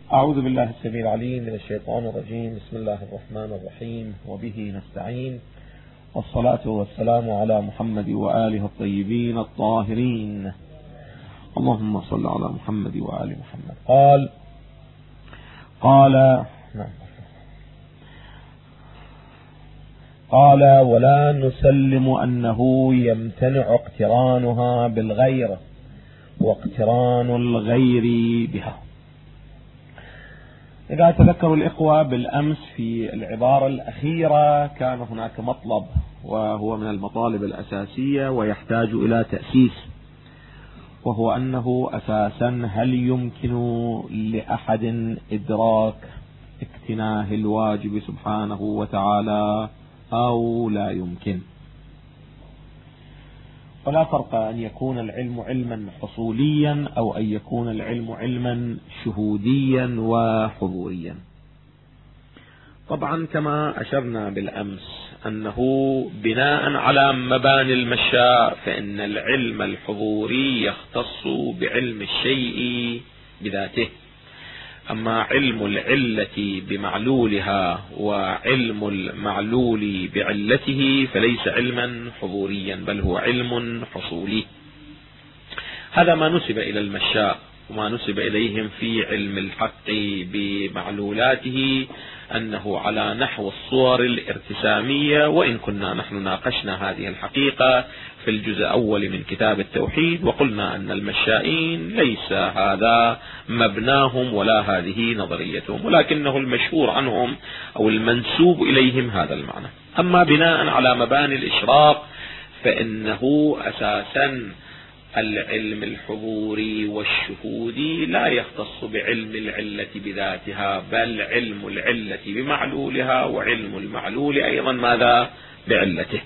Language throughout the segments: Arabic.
أعوذ بالله السميع العليم من الشيطان الرجيم. بسم الله الرحمن الرحيم، وبه نستعين، والصلاة والسلام على محمد وآله الطيبين الطاهرين. اللهم صل على محمد وآل محمد. قال ولا نسلم أنه يمتنع اقترانها بالغير واقتران الغير بها. إذا تذكروا الإخوة بالأمس في العبارة الأخيرة كان هناك مطلب، وهو من المطالب الأساسية ويحتاج إلى تأسيس، وهو أنه أساسا هل يمكن لأحد إدراك اكتناه الواجب سبحانه وتعالى أو لا يمكن؟ ولا فرق أن يكون العلم علما حصوليا أو أن يكون العلم علما شهوديا وحضوريا. طبعا كما أشرنا بالأمس أنه بناء على مباني المشاء فإن العلم الحضوري يختص بعلم الشيء بذاته، أما علم العلة بمعلولها وعلم المعلول بعلته فليس علما حضوريا بل هو علم حصولي. هذا ما نسب إلى المشاء وما نسب إليهم في علم الحق بمعلولاته أنه على نحو الصور الارتسامية، وإن كنا نحن ناقشنا هذه الحقيقة في الجزء الأول من كتاب التوحيد وقلنا أن المشائين ليس هذا مبناهم ولا هذه نظريتهم، ولكنه المشهور عنهم أو المنسوب إليهم هذا المعنى. أما بناء على مباني الإشراق فإنه أساسا العلم الحضوري والشهودي لا يختص بعلم العلة بذاتها بل علم العلة بمعلولها، وعلم المعلول أيضا ماذا؟ بعلته.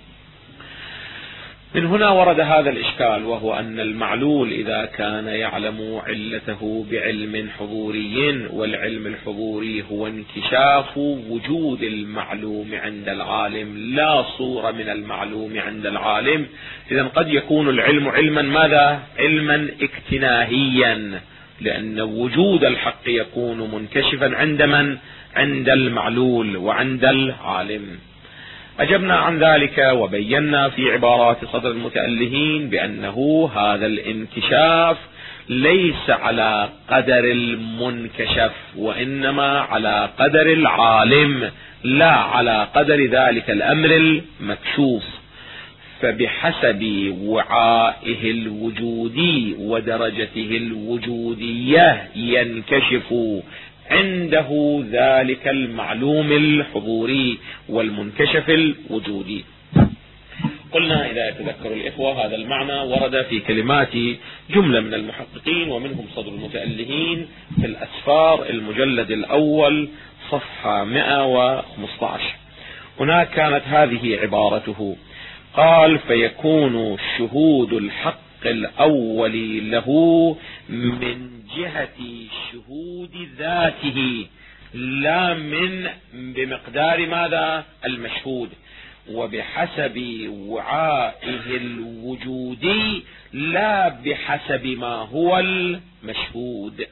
من هنا ورد هذا الإشكال، وهو أن المعلول إذا كان يعلم علته بعلم حضوري، والعلم الحضوري هو انكشاف وجود المعلوم عند العالم لا صورة من المعلوم عند العالم، إذن قد يكون العلم علما ماذا؟ علما اكتناهيا، لأن وجود الحق يكون منكشفا عند من؟ عند المعلول وعند العالم. أجبنا عن ذلك وبينا في عبارات صدر المتألهين بأنه هذا الانكشاف ليس على قدر المنكشف وإنما على قدر العالم لا على قدر ذلك الأمر المكشوف، فبحسب وعائه الوجودي ودرجته الوجودية ينكشف عنده ذلك المعلوم الحضوري والمنكشف الوجودي. قلنا إذا يتذكر الإخوة هذا المعنى ورد في كلمات جملة من المحققين ومنهم صدر المتألهين في الأسفار المجلد الأول صفحة 115. هناك كانت هذه عبارته، قال فيكون شهود الحق الأول له من جهة شهود ذاته لا من بمقدار ماذا؟ المشهود، وبحسب وعائه الوجودي لا بحسب ما هو المشهود.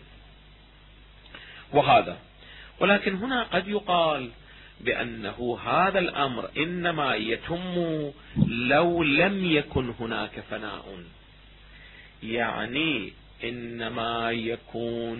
وهذا ولكن هنا قد يقال بأنه هذا الأمر إنما يتم لو لم يكن هناك فناء، يعني إنما يكون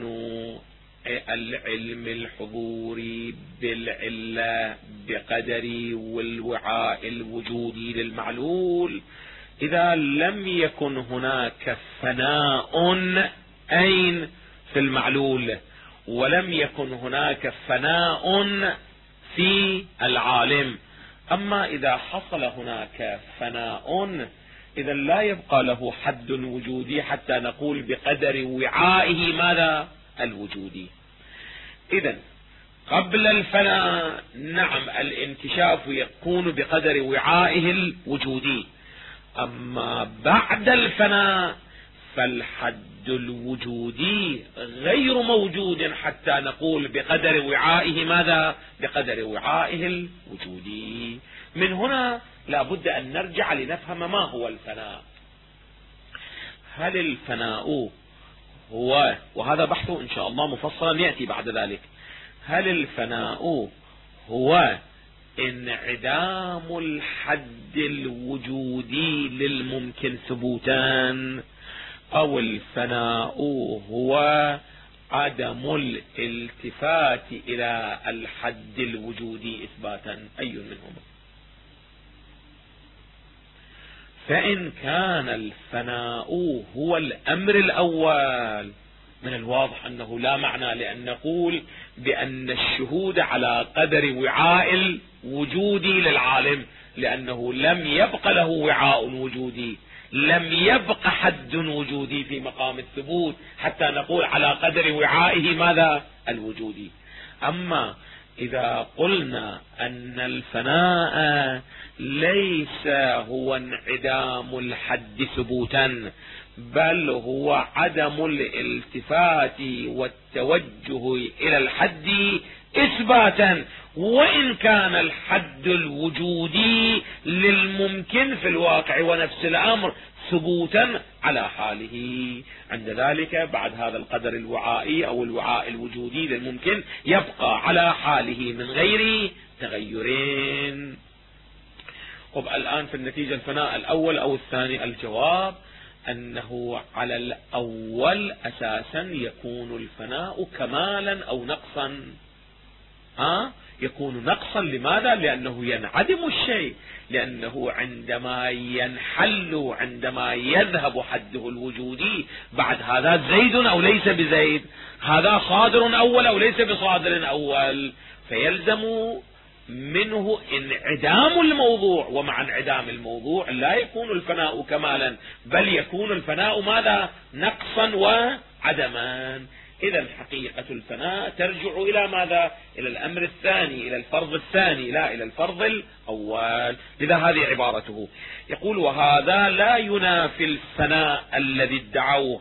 العلم الحضوري بالعلة بقدر والوعاء الوجودي للمعلول إذا لم يكن هناك فناء أين؟ في المعلول، ولم يكن هناك فناء في العالم. أما إذا حصل هناك فناء إذا لا يبقى له حد وجودي حتى نقول بقدر وعائه ماذا؟ الوجودي. إذن قبل الفناء نعم الانكشاف يكون بقدر وعائه الوجودي، أما بعد الفناء فالحد الوجودي غير موجود حتى نقول بقدر وعائه ماذا؟ بقدر وعائه الوجودي. من هنا لا بد أن نرجع لنفهم ما هو الفناء. هل الفناء هو، وهذا بحثه إن شاء الله مفصلا يأتي بعد ذلك، هل الفناء هو انعدام الحد الوجودي للممكن ثبوتا، أو الفناء هو عدم الالتفات إلى الحد الوجودي إثباتا؟ أي منهما؟ فإن كان الفناء هو الأمر الأول، من الواضح أنه لا معنى لأن نقول بأن الشهود على قدر وعاء الوجود للعالم، لأنه لم يبق له وعاء وجودي، لم يبق حد وجودي في مقام الثبوت حتى نقول على قدر وعائه ماذا؟ الوجودي. أما إذا قلنا أن الفناء ليس هو انعدام الحد ثبوتا، بل هو عدم الالتفات والتوجه إلى الحد إثباتا، وإن كان الحد الوجودي للممكن في الواقع ونفس الأمر ثبوتا على حاله، عند ذلك بعد هذا القدر الوعائي أو الوعاء الوجودي للممكن يبقى على حاله من غير تغيرين. طب الآن في النتيجة الفناء الأول أو الثاني؟ الجواب أنه على الأول أساسا يكون الفناء كمالا أو نقصا. يكون نقصا. لماذا؟ لأنه ينعدم الشيء، لأنه عندما ينحل، عندما يذهب حده الوجودي، بعد هذا زيد أو ليس بزيد، هذا صادر أول أو ليس بصادر أول، فيلزم منه انعدام الموضوع، ومع انعدام الموضوع لا يكون الفناء كمالا، بل يكون الفناء ماذا؟ نقصا وعدما. إذا حقيقة الفناء ترجع إلى ماذا؟ إلى الأمر الثاني، إلى الفرض الثاني، لا إلى الفرض الأول. لذا هذه عبارته. يقول: وهذا لا ينافي الفناء الذي ادعوه،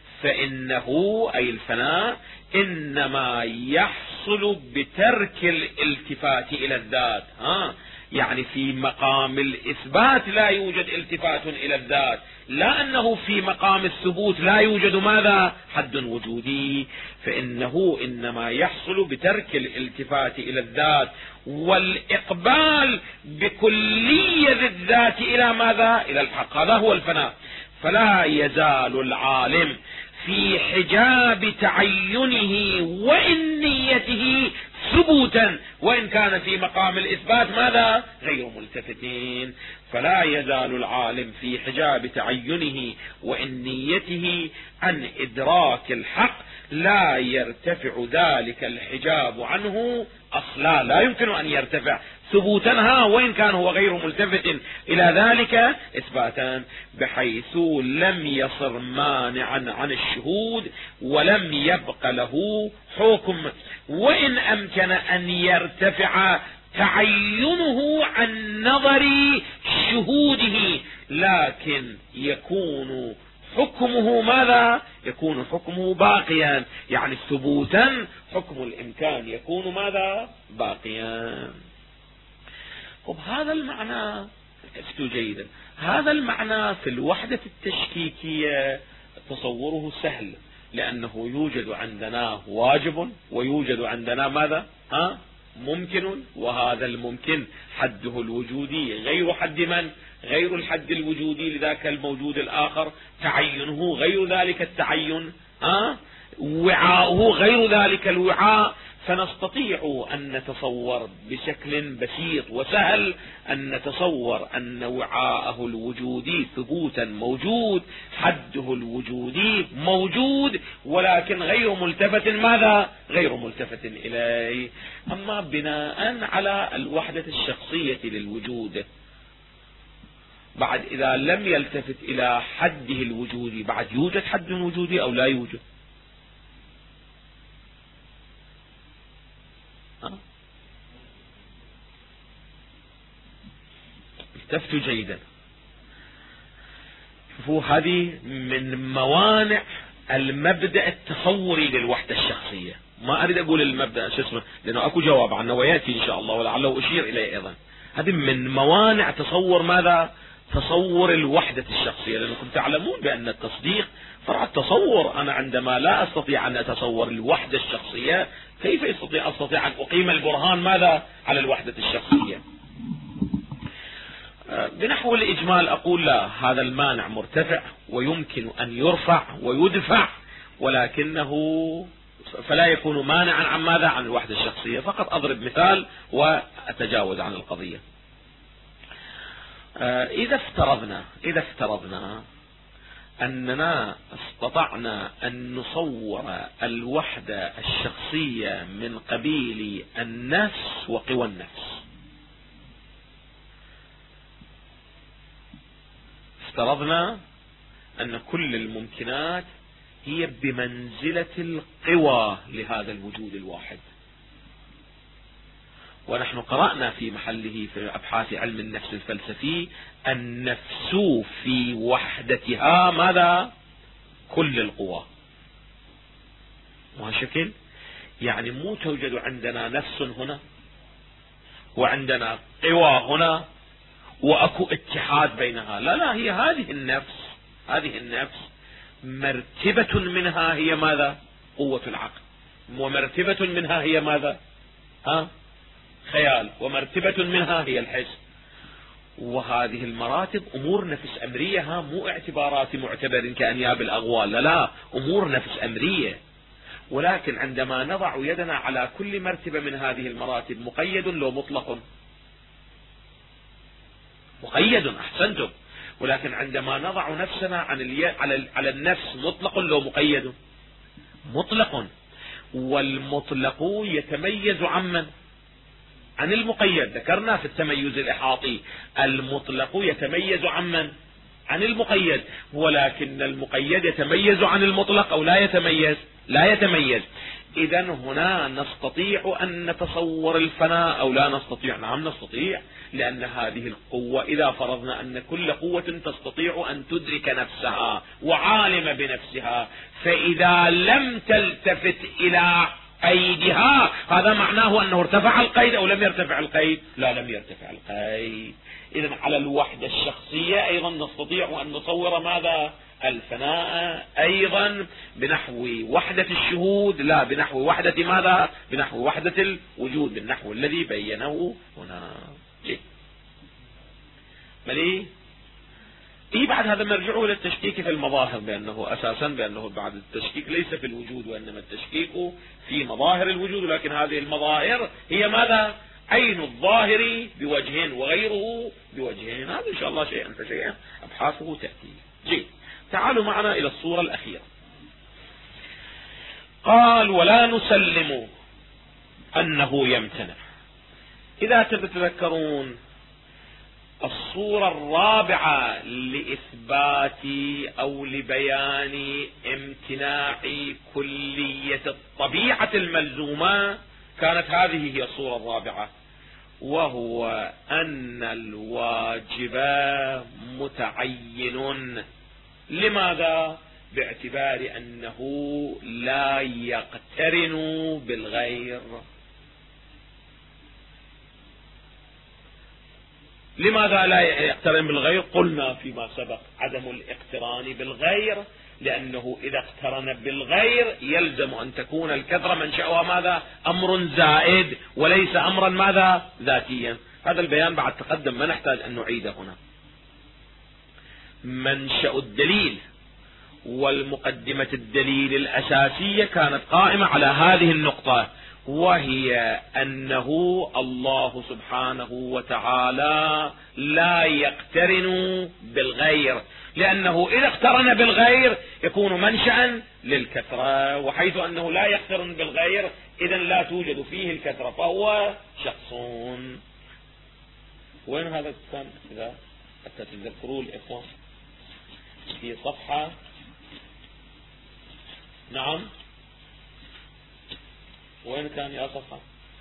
فإنه أي الفناء إنما يحصل بترك الالتفات إلى الذات. يعني في مقام الإثبات لا يوجد التفات إلى الذات، لا أنه في مقام الثبوت لا يوجد ماذا؟ حد وجودي. فإنه إنما يحصل بترك الالتفات إلى الذات والإقبال بكلية الذات إلى ماذا؟ إلى الحق. هذا هو الفناء. فلا يزال العالم في حجاب تعينه وإن نيته ثبوتا، وإن كان في مقام الإثبات ماذا؟ غير ملتفتين. فلا يزال العالم في حجاب تعينه وإن نيته عن إدراك الحق، لا يرتفع ذلك الحجاب عنه أصلا، لا يمكن أن يرتفع ثبوتا وإن كان هو غير ملتفت إلى ذلك إثباتا، بحيث لم يصر مانعا عن الشهود ولم يبق له حكم، وإن أمكن أن يرتفع تعينه عن نظر شهوده، لكن يكون حكمه ماذا؟ يكون حكمه باقيا، يعني ثبوتا حكم الإمكان يكون ماذا؟ باقيا. طب هذا المعنى التفتوا جيدا، هذا المعنى في الوحدة التشكيكية تصوره سهل، لأنه يوجد عندنا واجب ويوجد عندنا ماذا؟ ممكن، وهذا الممكن حده الوجودي غير حد من؟ غير الحد الوجودي لذاك الموجود الآخر، تعينه غير ذلك التعين، وعاؤه غير ذلك الوعاء. فنستطيع أن نتصور بشكل بسيط وسهل أن نتصور أن وعاءه الوجودي ثبوتا موجود، حده الوجودي موجود، ولكن غير ملتفت ماذا؟ غير ملتفت إليه. أما بناء على الوحدة الشخصية للوجود، بعد إذا لم يلتفت إلى حده الوجودي، بعد يوجد حد وجودي أو لا يوجد؟ التفتوا جيدا. شوفوا، هذه من موانع المبدأ التصوري للوحدة الشخصية. ما أريد أقول المبدأ شو اسمه، لأنه أكو جواب عنه ويأتي إن شاء الله ولعله أشير إليه أيضا. هذه من موانع تصور ماذا؟ تصور الوحدة الشخصية، لأنكم تعلمون بأن التصديق فرع التصور، أنا عندما لا أستطيع أن أتصور الوحدة الشخصية، كيف أستطيع أن أقيم البرهان ماذا على الوحدة الشخصية؟ بنحو الإجمال أقول لا، هذا المانع مرتفع ويمكن أن يرفع ويدفع، ولكنه فلا يكون مانعا عن ماذا؟ عن الوحدة الشخصية. فقط أضرب مثال وأتجاوز عن القضية. إذا افترضنا أننا استطعنا أن نصور الوحدة الشخصية من قبيل النفس وقوى النفس، افترضنا أن كل الممكنات هي بمنزلة القوى لهذا الوجود الواحد، ونحن قرأنا في محله في أبحاث علم النفس الفلسفي النفس في وحدتها ماذا؟ كل القوى. وهالشكل يعني مو توجد عندنا نفس هنا وعندنا قوى هنا وأكو اتحاد بينها، لا، هي هذه النفس مرتبة منها هي ماذا؟ قوة العقل، ومرتبة منها هي ماذا؟ خيال، ومرتبة منها هي الحس. وهذه المراتب أمور نفس أمرية، مو اعتبارات معتبر كأنياب الأغوال، لا، أمور نفس أمرية. ولكن عندما نضع يدنا على كل مرتبة من هذه المراتب مقيد لو مطلق؟ مقيد، أحسنتم. ولكن عندما نضع نفسنا على النفس مطلق لو مقيد؟ مطلق. والمطلق يتميز عن المقيد. ذكرنا في التميز الإحاطي المطلق يتميز عن المقيد، ولكن المقيد يتميز عن المطلق أو لا يتميز. إذا هنا نستطيع أن نتصور الفناء أو لا نستطيع؟ نعم نستطيع، لأن هذه القوة إذا فرضنا أن كل قوة تستطيع أن تدرك نفسها وعالم بنفسها، فإذا لم تلتفت إلى قيدها هذا معناه أنه ارتفع القيد أو لم يرتفع القيد؟ لا، لم يرتفع القيد. إذن على الوحدة الشخصية أيضا نستطيع أن نصور ماذا؟ الفناء أيضا بنحو وحدة الشهود، لا، بنحو وحدة ماذا؟ بنحو وحدة الوجود، بالنحو الذي بينه هنا. ملي بعد هذا نرجع إلى التشكيك في المظاهر، بأنه بعد التشكيك ليس في الوجود وإنما التشكيك في مظاهر الوجود، لكن هذه المظاهر هي ماذا؟ عين الظاهر بوجهين وغيره بوجهين. هذا إن شاء الله شيئا فشيئا أبحاثه تأتي. تعالوا معنا إلى الصورة الأخيرة. قال ولا نسلم أنه يمتنع. إذا تتذكرون الصورة الرابعة لإثبات أو لبيان امتناع كلية الطبيعة الملزومة كانت هذه هي الصورة الرابعة، وهو أن الواجب متعين. لماذا؟ باعتبار أنه لا يقترن بالغير. لماذا لا يقترن بالغير؟ قلنا فيما سبق عدم الاقتران بالغير، لأنه إذا اقترن بالغير يلزم أن تكون الكثرة منشأها ماذا؟ أمر زائد وليس أمرا ماذا؟ ذاتيا. هذا البيان بعد تقدم، ما نحتاج أن نعيده هنا. منشأ الدليل والمقدمة الدليل الأساسية كانت قائمة على هذه النقطة، وهي أنه الله سبحانه وتعالى لا يقترن بالغير، لأنه إذا اقترن بالغير يكون منشأ للكثرة، وحيث أنه لا يقترن بالغير إذن لا توجد فيه الكثرة، فهو شخص. وين هذا كان؟ إذا حتى تذكروا الإخوة في صفحة، نعم، وين كان يا صفحة؟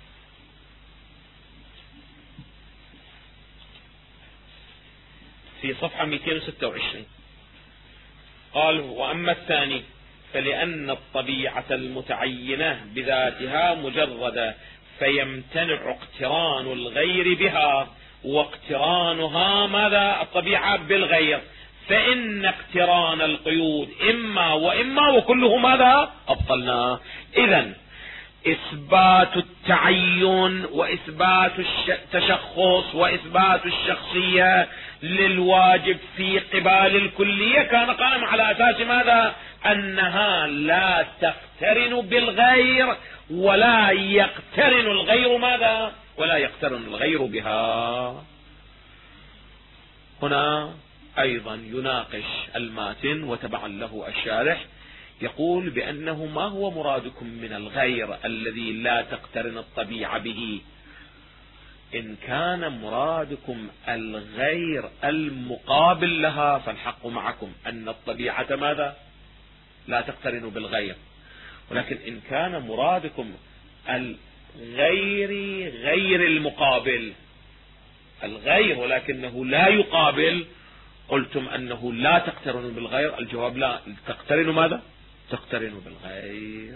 في صفحة 226. قال وأما الثاني فلأن الطبيعة المتعينة بذاتها مجردة فيمتنع اقتران الغير بها، واقترانها ماذا؟ الطبيعة بالغير، فإن اقتران القيود إما وإما وكله ماذا أبطلناه. إذن إثبات التعين وإثبات التشخص وإثبات الشخصية للواجب في قبال الكلية كان قائم على أساس ماذا؟ أنها لا تقترن بالغير ولا يقترن الغير ماذا؟ ولا يقترن الغير بها. هنا أيضا يناقش الماتن وتبعا له الشارح، يقول بأنه ما هو مرادكم من الغير الذي لا تقترن الطبيعة به؟ إن كان مرادكم الغير المقابل لها فالحق معكم أن الطبيعة ماذا؟ لا تقترن بالغير. ولكن إن كان مرادكم غير المقابل، الغير ولكنه لا يقابل، قلتم أنه لا تقترن بالغير. الجواب لا، تقترن ماذا؟ تقترن بالغير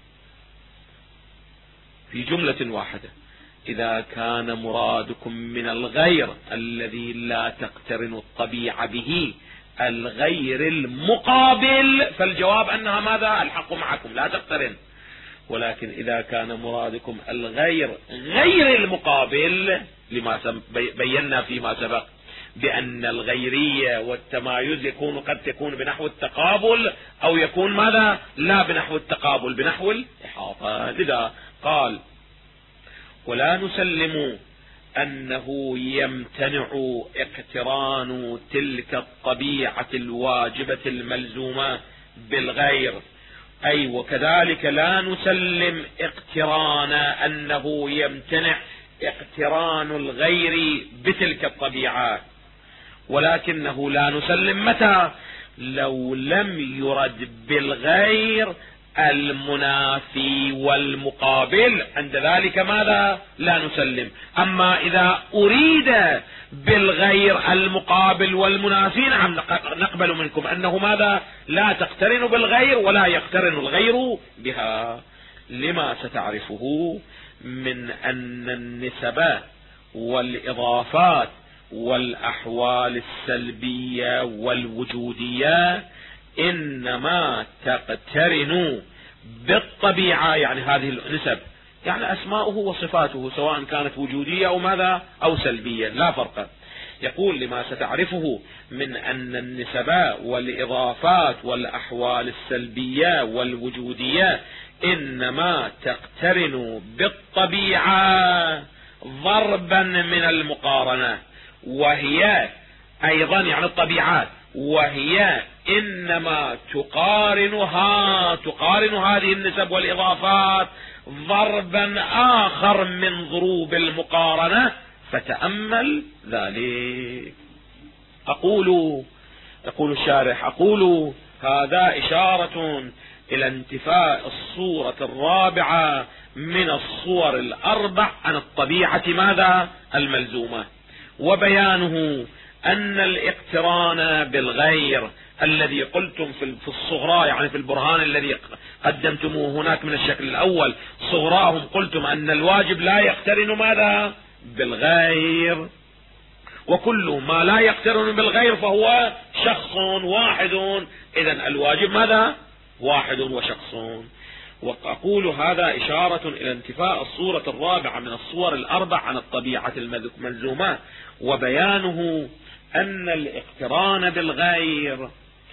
في جملة واحدة. إذا كان مرادكم من الغير الذي لا تقترن الطبيعة به الغير المقابل فالجواب أنها ماذا؟ الحق معكم لا تقترن. ولكن إذا كان مرادكم الغير غير المقابل، لما بينا فيما سبق بأن الغيرية والتمايز قد تكون بنحو التقابل أو يكون ماذا؟ لا بنحو التقابل، بنحو الإحاطة. لذا قال ولا نسلم أنه يمتنع اقتران تلك الطبيعة الواجبة الملزومة بالغير، أي وكذلك لا نسلم اقتران أنه يمتنع اقتران الغير بتلك الطبيعات، ولكنه لا نسلم متى؟ لو لم يرد بالغير المنافي والمقابل، عند ذلك ماذا؟ لا نسلم. أما إذا أريد بالغير المقابل والمنافي نعم نقبل منكم أنه ماذا؟ لا تقترن بالغير ولا يقترن الغير بها، لما ستعرفه من أن النسب والإضافات والأحوال السلبية والوجودية إنما تقترن بالطبيعة، يعني هذه النسب يعني أسماؤه وصفاته سواء كانت وجودية أو ماذا أو سلبية لا فرق. يقول لما ستعرفه من أن النسب والإضافات والأحوال السلبية والوجودية إنما تقترن بالطبيعة ضربا من المقارنة، وهي أيضا يعني الطبيعات، وهي إنما تقارن هذه النسب والإضافات ضربا آخر من ضروب المقارنة، فتأمل ذلك. يقول الشارح هذا إشارة إلى انتفاء الصورة الرابعة من الصور الأربع عن الطبيعة ماذا؟ الملزومة، وبيانه أن الاقتران بالغير الذي قلتم في الصغرى، يعني في البرهان الذي قدمتموه هناك من الشكل الأول صغراهم قلتم أن الواجب لا يقترن ماذا؟ بالغير، وكل ما لا يقترن بالغير فهو شخص واحد، إذن الواجب ماذا؟ واحد وشخص. وأقول هذا إشارة إلى انتفاء الصورة الرابعة من الصور الأربع عن الطبيعة الملزومة، وبيانه أن الاقتران بالغير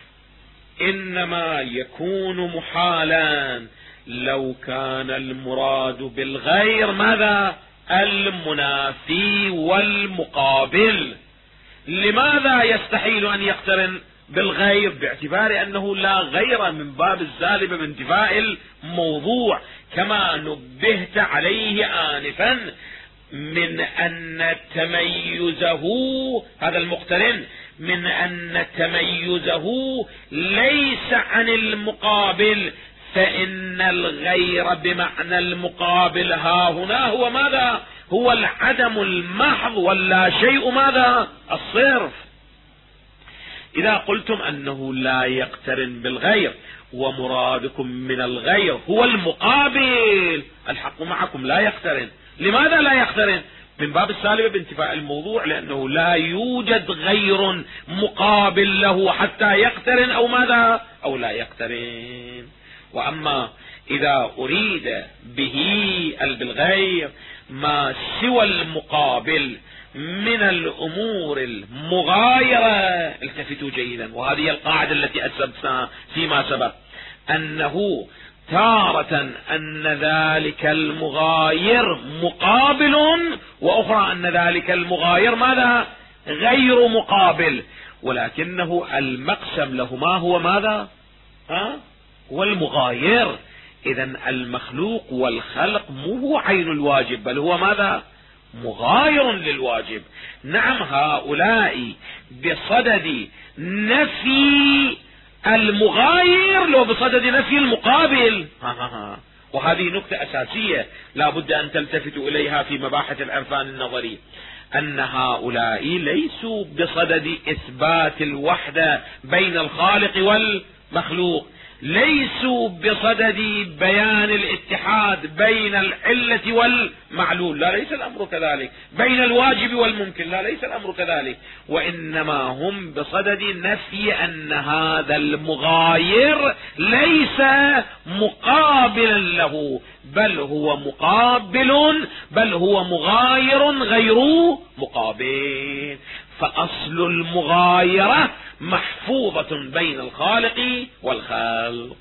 إنما يكون محالا لو كان المراد بالغير ماذا؟ المنافي والمقابل. لماذا يستحيل أن يقترن بالغير؟ باعتبار أنه لا غير من باب السالب من انتفاء الموضوع، كما نبهت عليه آنفا من أن تميزه هذا المقترن من أن تميزه ليس عن المقابل، فإن الغير بمعنى المقابل ها هنا هو ماذا؟ هو العدم المحض ولا شيء ماذا؟ الصرف. إذا قلتم أنه لا يقترن بالغير ومرادكم من الغير هو المقابل، الحق معكم لا يقترن. لماذا لا يقترن؟ من باب السالبة بانتفاء الموضوع، لأنه لا يوجد غير مقابل له حتى يقترن أو ماذا أو لا يقترن. وأما إذا أريد به بالغير ما سوى المقابل من الأمور المغايرة، التفتوا جيدا، وهذه القاعدة التي أسسناها فيما سبق، أنه تارة أن ذلك المغاير مقابل، وأخرى أن ذلك المغاير ماذا غير مقابل، ولكنه المقسم لهما هو ماذا هو المغاير. إذن المخلوق والخلق مو هو عين الواجب، بل هو ماذا مغاير للواجب. نعم، هؤلاء بصدد نفي المغاير لو بصدد نفي المقابل. وهذه نقطة أساسية لا بد أن تلتفتوا إليها في مباحث العرفان النظري، أن هؤلاء ليسوا بصدد إثبات الوحدة بين الخالق والمخلوق، ليسوا بصدد بيان الاتحاد بين العلة والمعلول، لا ليس الأمر كذلك، بين الواجب والممكن، لا ليس الأمر كذلك، وإنما هم بصدد نفي أن هذا المغاير ليس مقابلا له، بل هو مقابل، بل هو مغاير غير مقابل. فأصل المغايرة محفوظة بين الخالق والخلق.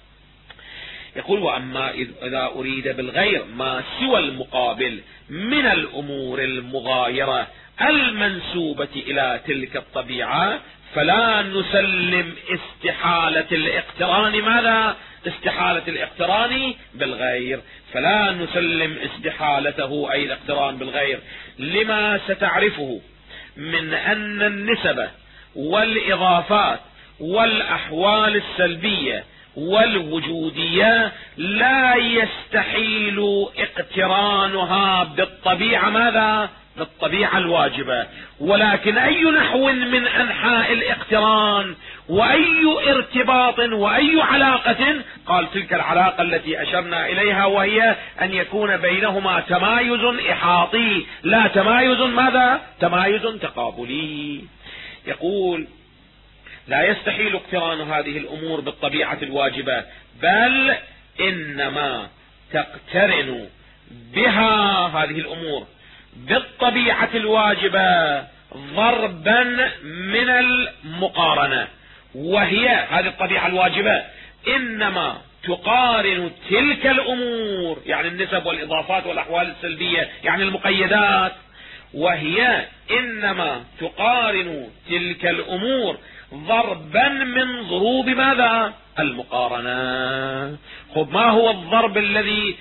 يقول: وأما إذا أريد بالغير ما سوى المقابل من الأمور المغايرة المنسوبة إلى تلك الطبيعة، فلا نسلم استحالة الاقتران ماذا استحالة الاقتران بالغير، فلا نسلم استحالته أي الاقتران بالغير، لما ستعرفه من أن النسب والإضافات والأحوال السلبية والوجودية لا يستحيل اقترانها بالطبيعة ماذا بالطبيعة الواجبة، ولكن أي نحو من أنحاء الاقتران وأي ارتباط وأي علاقة، قال تلك العلاقة التي أشرنا إليها، وهي أن يكون بينهما تمايز إحاطي لا تمايز ماذا تمايز تقابلي. يقول: لا يستحيل اقتران هذه الأمور بالطبيعة الواجبة، بل إنما تقترن بها هذه الأمور بالطبيعة الواجبة ضربا من المقارنة، وهي هذه الطبيعة الواجبة إنما تقارن تلك الأمور، يعني النسب والإضافات والأحوال السلبية، يعني المقيدات، وهي إنما تقارن تلك الأمور ضربا من ضروب ماذا المقارنة. خب، ما هو الضرب الذي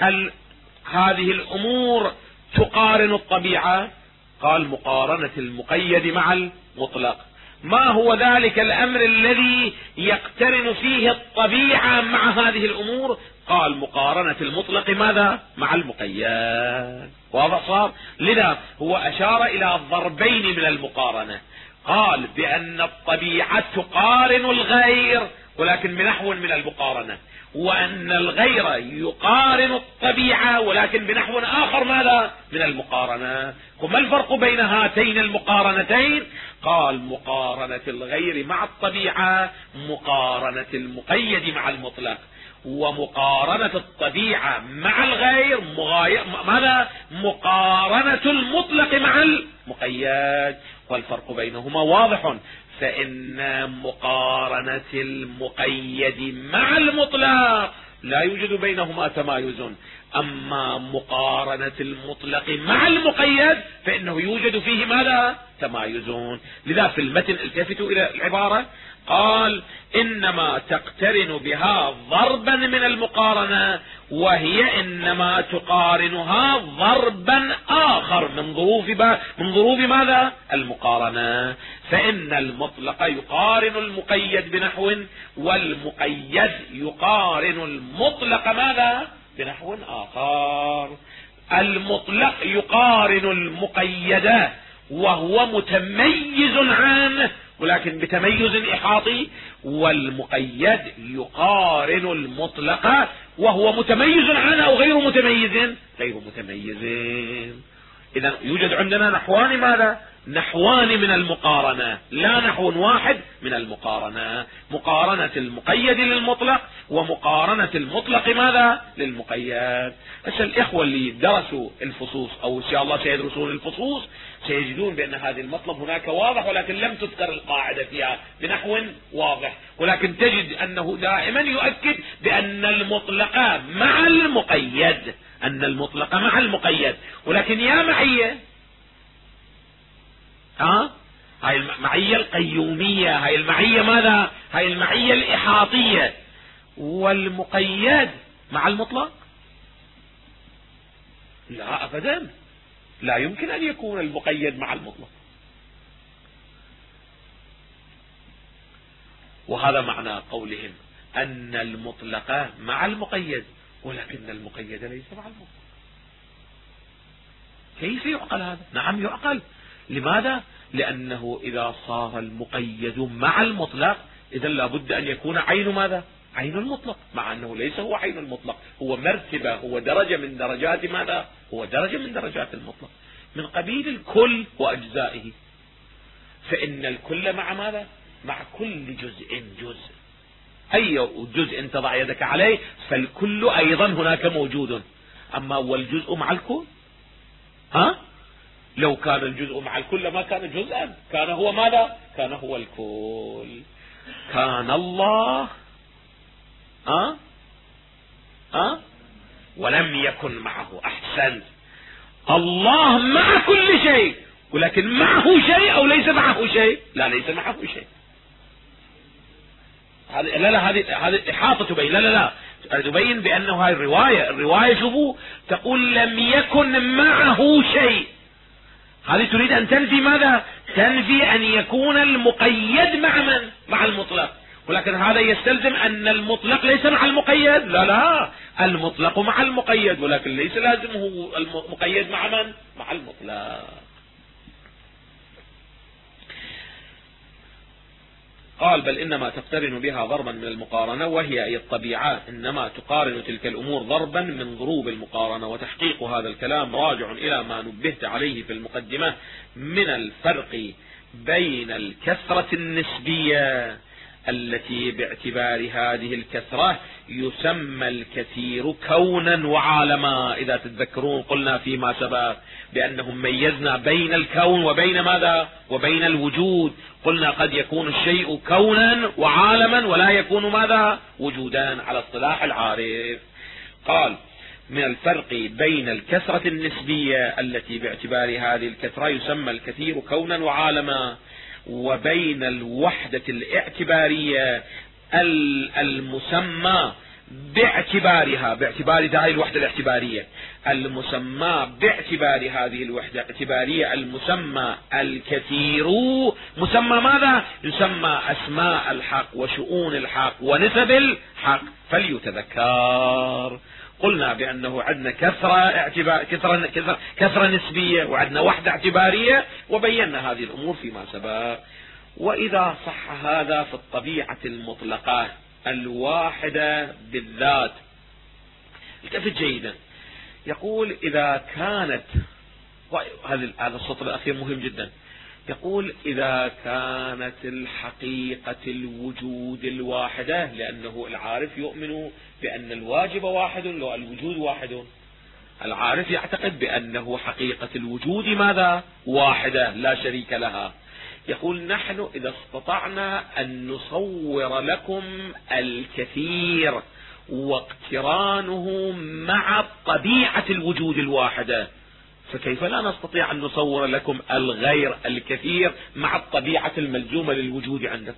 هذه الأمور تقارن الطبيعة؟ قال: مقارنة المقيد مع المطلق. ما هو ذلك الأمر الذي يقترن فيه الطبيعة مع هذه الأمور؟ قال: مقارنة المطلق ماذا مع المقيد. واضح صار؟ لذا هو أشار إلى ضربين من المقارنة، قال بأن الطبيعة تقارن الغير ولكن بنحو من المقارنة، وأن الغير يقارن الطبيعة ولكن بنحو آخر ماذا من المقارنة. وما الفرق بين هاتين المقارنتين؟ قال: مقارنة الغير مع الطبيعة مقارنة المقيد مع المطلق، ومقارنة الطبيعة مع الغير ماذا مقارنة المطلق مع المقيد، والفرق بينهما واضح، فإن مقارنة المقيد مع المطلق لا يوجد بينهما تمايز، أما مقارنة المطلق مع المقيد فإنه يوجد فيه ماذا تمايزون. لذا في المتن التفتوا إلى العبارة، قال: إنما تقترن بها ضربا من المقارنة، وهي إنما تقارنها ضربا آخر من ظروف ماذا المقارنة، فإن المطلق يقارن المقيد بنحو، والمقيد يقارن المطلق ماذا بنحو آخر. المطلق يقارن المقيد وهو متميز عنه ولكن بتميز إحاطي، والمقيد يقارن المطلق وهو متميز عنه أو غير متميز. إذا يوجد عندنا نحوان ماذا؟ نحوان من المقارنة، لا نحو واحد من المقارنة. مقارنة المقيد للمطلق ومقارنة المطلق ماذا؟ للمقيد. بس الإخوة اللي درسوا الفصوص أو إن شاء الله سيدرسون الفصوص سيجدون بأن هذه المطلب هناك واضح، ولكن لم تذكر القاعدة فيها بنحو واضح، ولكن تجد أنه دائما يؤكد بأن المطلق مع المقيد، أن المطلق مع المقيد. ولكن يا معية هاي المعية القيومية، هاي المعية ماذا؟ هاي المعية الإحاطية، والمقيد مع المطلق لا أبدا، لا يمكن أن يكون المقيد مع المطلق. وهذا معنى قولهم أن المطلق مع المقيد، ولكن المقيد ليس مع المطلق. كيف يعقل هذا؟ نعم يعقل. لماذا؟ لأنه إذا صار المقيد مع المطلق إذا لابد أن يكون عين ماذا؟ عين المطلق، مع أنه ليس هو عين المطلق، هو مرتبة، هو درجة من درجات ماذا؟ هو درجة من درجات المطلق، من قبيل الكل وأجزائه. فإن الكل مع ماذا؟ مع كل جزء جزء، أي جزء تضع يدك عليه فالكل أيضا هناك موجود. أما هو الجزء مع الكل، لو كان الجزء مع الكل ما كان جزءا، كان هو ماذا؟ كان هو الكل. كان الله ولم يكن معه. أحسنت. الله مع كل شيء، ولكن معه شيء أو ليس معه شيء؟ لا، ليس معه شيء. هذه إحاطة تبين. لا تبين بأنه هاي الرواية شوفوا تقول لم يكن معه شيء. هذه تريد أن تنفي ماذا؟ تنفي أن يكون المقيد مع من؟ مع المطلق. ولكن هذا يستلزم أن المطلق ليس مع المقيد. لا، المطلق مع المقيد، ولكن ليس لازم هو المقيد مع من؟ مع المطلق. قال بل إنما تقترن بها ضربا من المقارنة، وهي أي الطبيعات إنما تقارن تلك الأمور ضربا من ضروب المقارنة. وتحقيق هذا الكلام راجع إلى ما نبهت عليه في المقدمة من الفرق بين الكثرة النسبية التي باعتبار هذه الكثرة يسمى الكثير كونا وعالما. إذا تتذكرون قلنا فيما سبق بأنهم ميزنا بين الكون وبين ماذا؟ وبين الوجود. قلنا قد يكون الشيء كونا وعالما ولا يكون ماذا؟ وجودا على اصطلاح العارف. قال من الفرق بين الكثرة النسبية التي باعتبار هذه الكثرة يسمى الكثير كونا وعالما، وبين الوحدة الاعتبارية المسمى باعتبارها، باعتبار هذه الوحدة الاعتبارية المسمى باعتبار هذه الوحدة الاعتبارية المسمى الكثير، مسمى ماذا؟ يسمى أسماء الحق وشؤون الحق ونسب الحق. فليتذكر قلنا بأنه عندنا كثرة نسبية وعندنا وحدة اعتبارية، وبينا هذه الأمور فيما سبق. وإذا صح هذا في الطبيعة المطلقة الواحدة بالذات، التفت جيدا، يقول إذا كانت، هذا السطر الأخير مهم جدا، يقول إذا كانت الحقيقة الوجود الواحدة، لأنه العارف يؤمن بأن الواجب واحد لو الوجود واحد. العارف يعتقد بأنه حقيقة الوجود ماذا؟ واحدة لا شريك لها. يقول نحن إذا استطعنا أن نصور لكم الكثير واقترانه مع طبيعة الوجود الواحدة، فكيف لا نستطيع أن نصور لكم الغير الكثير مع الطبيعة الملزومة للوجود عندكم؟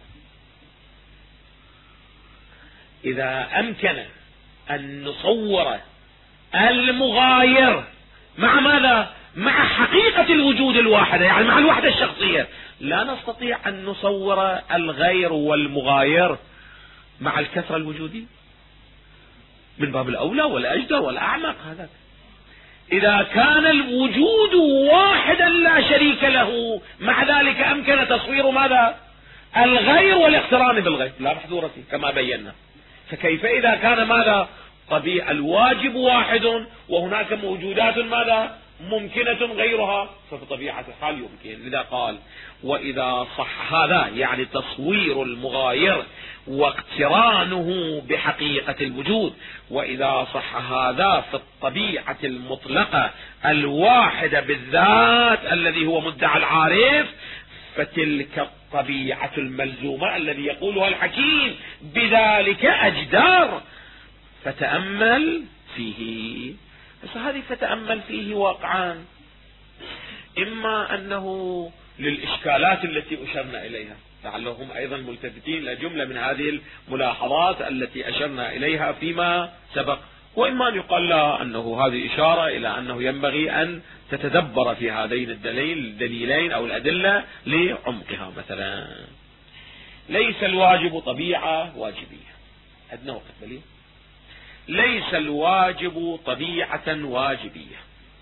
إذا أمكن أن نصور المغاير مع ماذا؟ مع حقيقة الوجود الواحدة، يعني مع الوحدة الشخصية، لا نستطيع أن نصور الغير والمغاير مع الكثرة الوجودية. من باب الأولى والأجدر والأعمق هذا. إذا كان الوجود واحدا لا شريك له، مع ذلك أمكن تصوير ماذا؟ الغير والاقتران بالغير، لا محذورة فيه كما بينا. فكيف إذا كان ماذا؟ الواجب واحد وهناك موجودات ماذا؟ ممكنة غيرها ففي طبيعة الحال يمكن. لذا قال وإذا صح هذا يعني تصوير المغاير واقترانه بحقيقة الوجود، وإذا صح هذا في الطبيعة المطلقة الواحدة بالذات الذي هو مدعى العارف، فتلك الطبيعة الملزومة الذي يقولها الحكيم بذلك أجدار فتأمل فيه. بس هذه فتأمل فيه واقعا إما أنه للإشكالات التي أشرنا إليها، لعلهم أيضا ملتفتين إلى جملة من هذه الملاحظات التي أشرنا إليها فيما سبق، وإما أن يقال لا أنه هذه إشارة إلى أنه ينبغي أن تتدبر في هذين الدليلين أو الأدلة لعمقها. مثلا ليس الواجب طبيعة واجبية، عندنا وقت بلي، ليس الواجب طبيعة واجبية.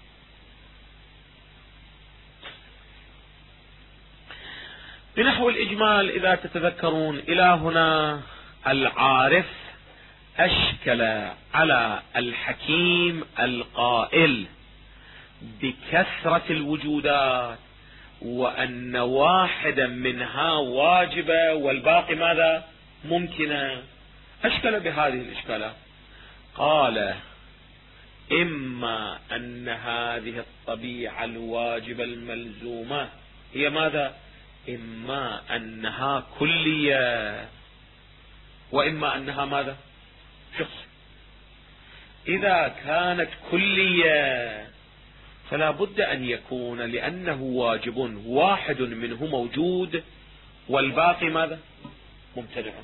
بنحو الإجمال إذا تتذكرون إلى هنا العارف أشكل على الحكيم القائل بكثرة الوجودات وأن واحدا منها واجبة والباقي ماذا؟ ممكنة. أشكل بهذه الإشكالات، قال إما أن هذه الطبيعة الواجبة الملزومة هي ماذا؟ إما أنها كلية وإما أنها ماذا؟ شخص. إذا كانت كلية فلا بد أن يكون لأنه واجب واحد منه موجود والباقي ماذا؟ ممتنع.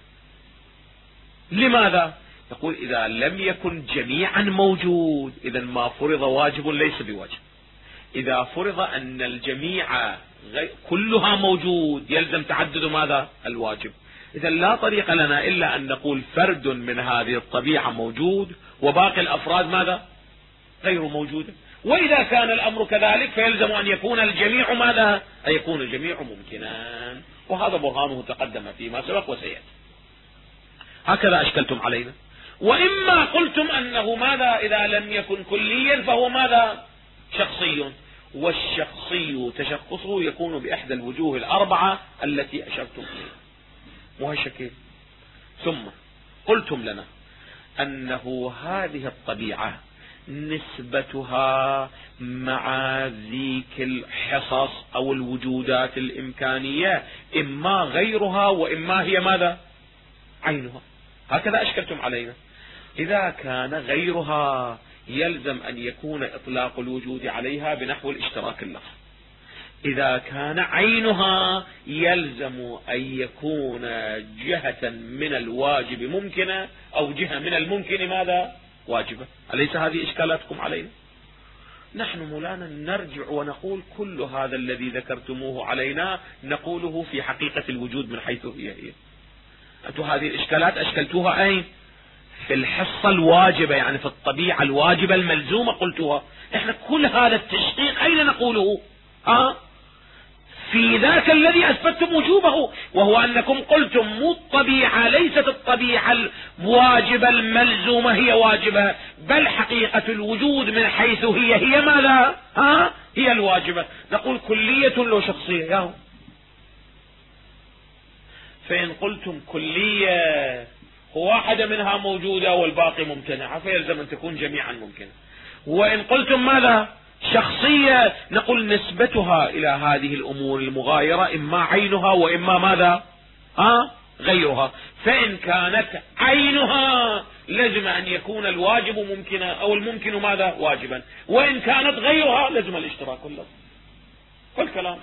لماذا؟ يقول إذا لم يكن جميعا موجود إذا ما فرض واجب ليس بواجب. إذا فرض أن الجميع كلها موجود يلزم تعدد ماذا؟ الواجب. إذا لا طريق لنا إلا أن نقول فرد من هذه الطبيعة موجود وباقي الأفراد ماذا؟ غير موجود. وإذا كان الأمر كذلك فيلزم أن يكون الجميع ماذا؟ أن يكون الجميع ممكنا، وهذا برهانه تقدم فيما سبق وسيأتي. هكذا أشكلتم علينا. وإما قلتم أنه ماذا؟ إذا لم يكن كليا فهو ماذا؟ شخصي، والشخصي تشخصه يكون بإحدى الوجوه الأربعة التي أشرتم إليها وهشكل. ثم قلتم لنا أنه هذه الطبيعة نسبتها مع ذيك الحصص أو الوجودات الإمكانية إما غيرها وإما هي ماذا؟ عينها. هكذا أشكلتم علينا. إذا كان غيرها يلزم أن يكون إطلاق الوجود عليها بنحو الاشتراك اللفظ. إذا كان عينها يلزم أن يكون جهة من الواجب ممكنة أو جهة من الممكن ماذا؟ واجبة. أليس هذه إشكالاتكم علينا؟ نحن مولانا نرجع ونقول كل هذا الذي ذكرتموه علينا نقوله في حقيقة الوجود من حيث هي. أنتم هذه الإشكالات أشكلتوها أين؟ في الحصة الواجبة، يعني في الطبيعة الواجبة الملزومة قلتوها. إحنا كل هذا التشقيق أين نقوله؟ في ذاك الذي أثبتم وجوبه، وهو أنكم قلتم مو الطبيعة، ليست الطبيعة الواجبة الملزومة هي واجبة، بل حقيقة الوجود من حيث هي ماذا؟ هي الواجبة. نقول كلية لو شخصية ياهو. فإن قلتم كلية واحدة منها موجودة والباقي ممتنعة فيلزم أن تكون جميعا ممكنة. وإن قلتم ماذا؟ شخصية، نقول نسبتها إلى هذه الأمور المغايرة إما عينها وإما ماذا؟ غيرها. فإن كانت عينها لازم أن يكون الواجب ممكنا أو الممكن ماذا؟ واجبا. وإن كانت غيرها لازم الاشتراك كله. كل كلام.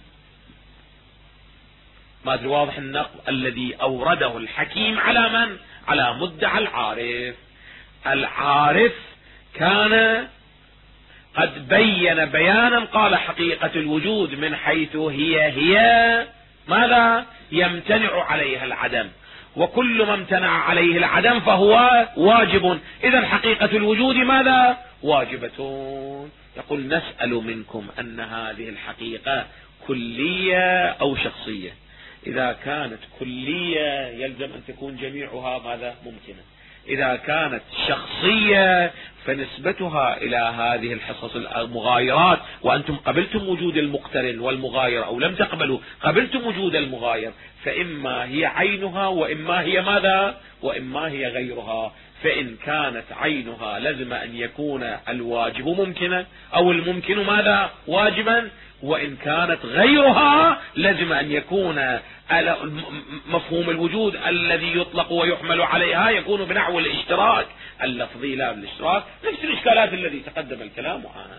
ما أدري واضح النقل الذي أورده الحكيم على من؟ على مدعى العارف. العارف كان قد بين بيانا قال حقيقة الوجود من حيث هي ماذا؟ يمتنع عليها العدم، وكل ما امتنع عليه العدم فهو واجب. إذا حقيقة الوجود ماذا؟ واجبة. يقول نسأل منكم أن هذه الحقيقة كلية أو شخصية. إذا كانت كلية يلزم أن تكون جميعها ماذا؟ ممكنة. إذا كانت شخصية فنسبتها إلى هذه الحصص المغايرات، وأنتم قبلتم وجود المقترن والمغاير أو لم تقبلوا، قبلتم وجود المغاير، فإما هي عينها وإما هي ماذا؟ وإما هي غيرها. فإن كانت عينها لزم أن يكون الواجب ممكنا أو الممكن ماذا؟ واجبا، وإن كانت غيرها لزم أن يكون مفهوم الوجود الذي يطلق ويحمل عليها يكون بنحو الاشتراك اللفظي لا بالاشتراك، نفس الإشكالات الذي تقدم الكلام عنها.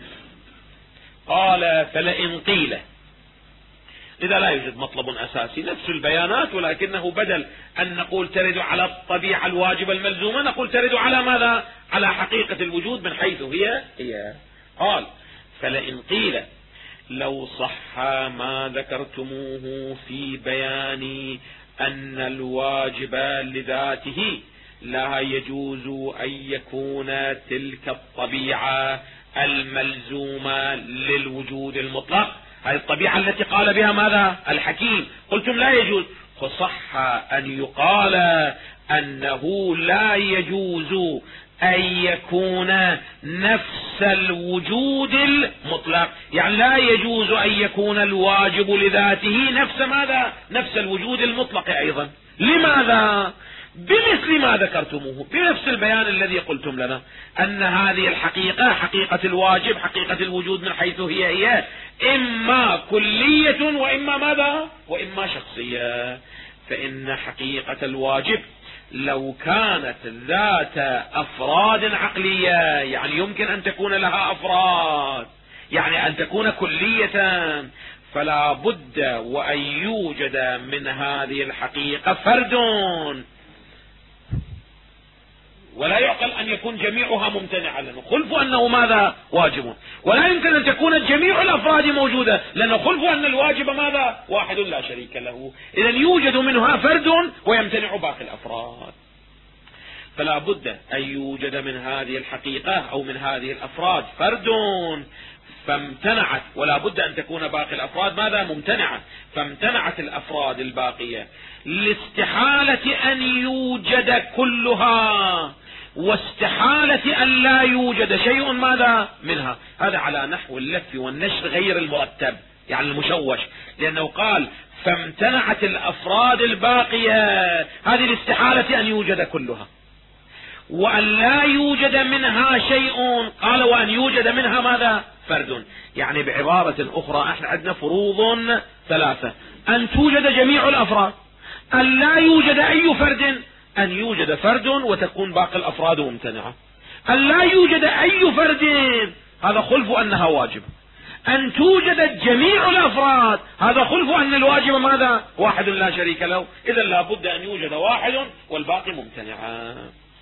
قال فلئن قيل، إذا لا يوجد مطلب أساسي نفس البيانات، ولكنه بدل أن نقول ترد على الطبيعة الواجبة الملزومة نقول ترد على ماذا؟ على حقيقة الوجود من حيث هي. قال فلئن قيل لو صح ما ذكرتموه في بيان أن الواجب لذاته لا يجوز أن يكون تلك الطبيعة الملزومة للوجود المطلق، هذه الطبيعة التي قال بها ماذا؟ الحكيم، قلتم لا يجوز، فصح أن يقال أنه لا يجوز أن يكون نفس الوجود المطلق، يعني لا يجوز أن يكون الواجب لذاته نفس ماذا؟ نفس الوجود المطلق أيضا. لماذا؟ بمثل ما ذكرتموه، بنفس البيان الذي قلتم لنا أن هذه الحقيقة حقيقة الواجب حقيقة الوجود من حيث هي إما كلية وإما ماذا؟ وإما شخصية. فإن حقيقة الواجب لو كانت ذات أفراد عقلية، يعني يمكن أن تكون لها أفراد، يعني أن تكون كلية، فلا بد وأن يوجد من هذه الحقيقة فرد، ولا يعقل أن يكون جميعها ممتنعا، لأنه خلف أنه ماذا؟ واجب، ولا يمكن أن تكون جميع الأفراد موجودة، لأنه خلف أن الواجب ماذا؟ واحد لا شريك له. إذا يوجد منها فرد ويمتنع باقي الأفراد، فلا بد أن يوجد من هذه الحقيقة أو من هذه الأفراد فرد فامتنعت، ولا بد أن تكون باقي الأفراد ماذا؟ ممتنعة، فامتنعت الأفراد الباقية لاستحالة أن يوجد كلها واستحالة أن لا يوجد شيء ماذا؟ منها. هذا على نحو اللف والنشر غير المرتب، يعني المشوش، لأنه قال فامتنعت الأفراد الباقية، هذه الاستحالة أن يوجد كلها، وأن لا يوجد منها شيء، قال وأن يوجد منها ماذا؟ فرد. يعني بعبارة أخرى احنا عندنا فروض ثلاثة: أن توجد جميع الأفراد، أن لا يوجد أي فرد، أن يوجد فرد وتكون باقي الأفراد ممتنعة، أن لا يوجد أي فرد هذا خلف أنها واجب، أن توجد جميع الأفراد هذا خلف أن الواجب ماذا؟ واحد لا شريك له. إذا لا بد أن يوجد واحد والباقي ممتنعا.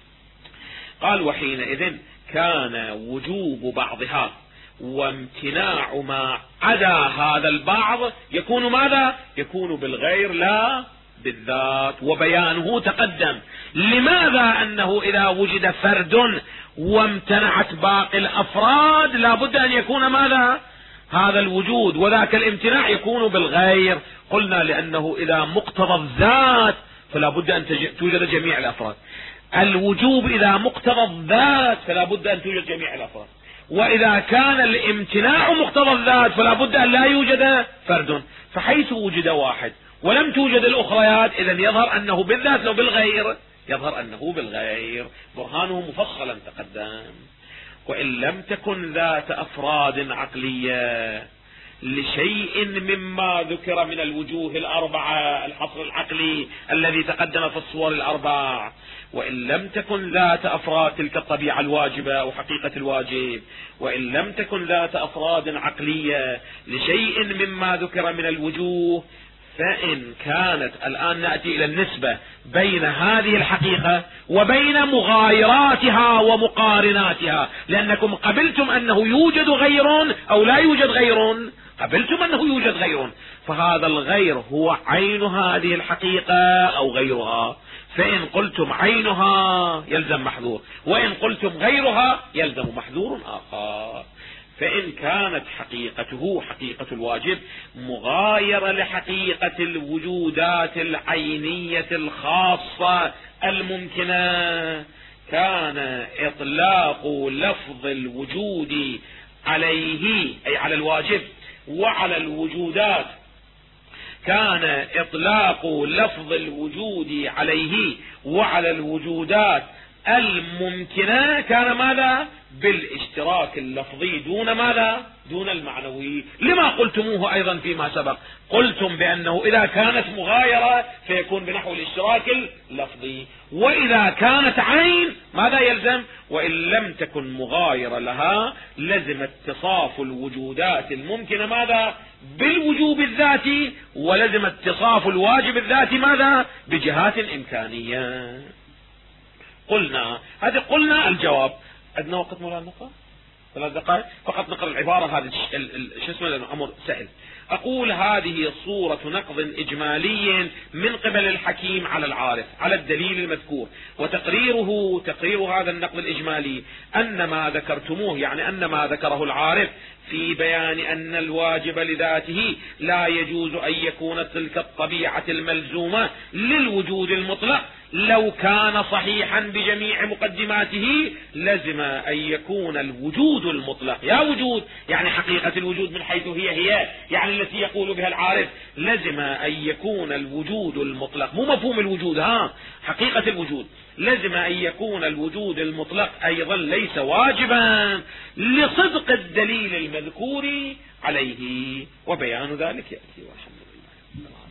قال وحينئذ كان وجوب بعضها وامتناع ما عدا هذا البعض يكون ماذا؟ يكون بالغير لا بالذات، وبيانه تقدم. لماذا؟ أنه إذا وجد فرد وامتنعت باقي الأفراد لا بد أن يكون ماذا؟ هذا الوجود وذاك الامتناع يكون بالغير. قلنا لأنه إذا مقتضى الذات فلا بد أن توجد جميع الأفراد، الوجوب إذا مقتضى الذات فلا بد أن توجد جميع الأفراد، وإذا كان الامتناع مقتضى الذات فلا بد أن لا يوجد فرد. فحيث وجد واحد ولم توجد الأخريات إذن يظهر أنه بالذات لو بالغير يظهر أنه بالغير، برهانه مفصلا تقدم. وإن لم تكن ذات أفراد عقلية لشيء مما ذكر من الوجوه الأربعة، الحصر العقلي الذي تقدم في الصور الأربع، وإن لم تكن ذات أفراد تلك الطبيعة الواجبة وحقيقة الواجب، وإن لم تكن ذات أفراد عقلية لشيء مما ذكر من الوجوه، فإن كانت، الآن نأتي إلى النسبة بين هذه الحقيقة وبين مغايراتها ومقارناتها، لأنكم قبلتم أنه يوجد غير أو لا يوجد غير، قبلتم أنه يوجد غير، فهذا الغير هو عين هذه الحقيقة أو غيرها. فإن قلتم عينها يلزم محذور، وإن قلتم غيرها يلزم محذور آخر. فإن كانت حقيقته حقيقة الواجب مغايرة لحقيقة الوجودات العينية الخاصة الممكنة كان إطلاق لفظ الوجود عليه أي على الواجب وعلى الوجودات، كان إطلاق لفظ الوجود عليه وعلى الوجودات الممكنة كان ماذا؟ بالاشتراك اللفظي دون ماذا؟ دون المعنوي. لما قلتموه أيضا فيما سبق؟ قلتم بأنه إذا كانت مغايرة فيكون بنحو الاشتراك اللفظي، وإذا كانت عين ماذا يلزم؟ وإن لم تكن مغايرة لها لزم اتصاف الوجودات الممكنة ماذا؟ بالوجوب الذاتي، ولزم اتصاف الواجب الذاتي ماذا؟ بجهات إمكانية. قلنا هذه، قلنا الجواب. عندنا وقت مولانا نقرأ 3 دقائق فقط نقرأ العبارة هذه شو اسمه الأمر سهل. أقول هذه صورة نقض إجمالي من قبل الحكيم على العارف على الدليل المذكور، تقرير هذا النقض الإجمالي أن ما ذكرتموه، يعني أن ما ذكره العارف في بيان أن الواجب لذاته لا يجوز أن يكون تلك الطبيعة الملزومة للوجود المطلق، لو كان صحيحا بجميع مقدماته لزم أن يكون الوجود المطلق، يا وجود يعني حقيقة الوجود من حيث هي يعني التي يقول بها العارف، لزم أن يكون الوجود المطلق، مو مفهوم الوجود، حقيقة الوجود، لزم أن يكون الوجود المطلق أيضا ليس واجبا لصدق الدليل المذكور عليه، وبيان ذلك يأتي والحمد لله.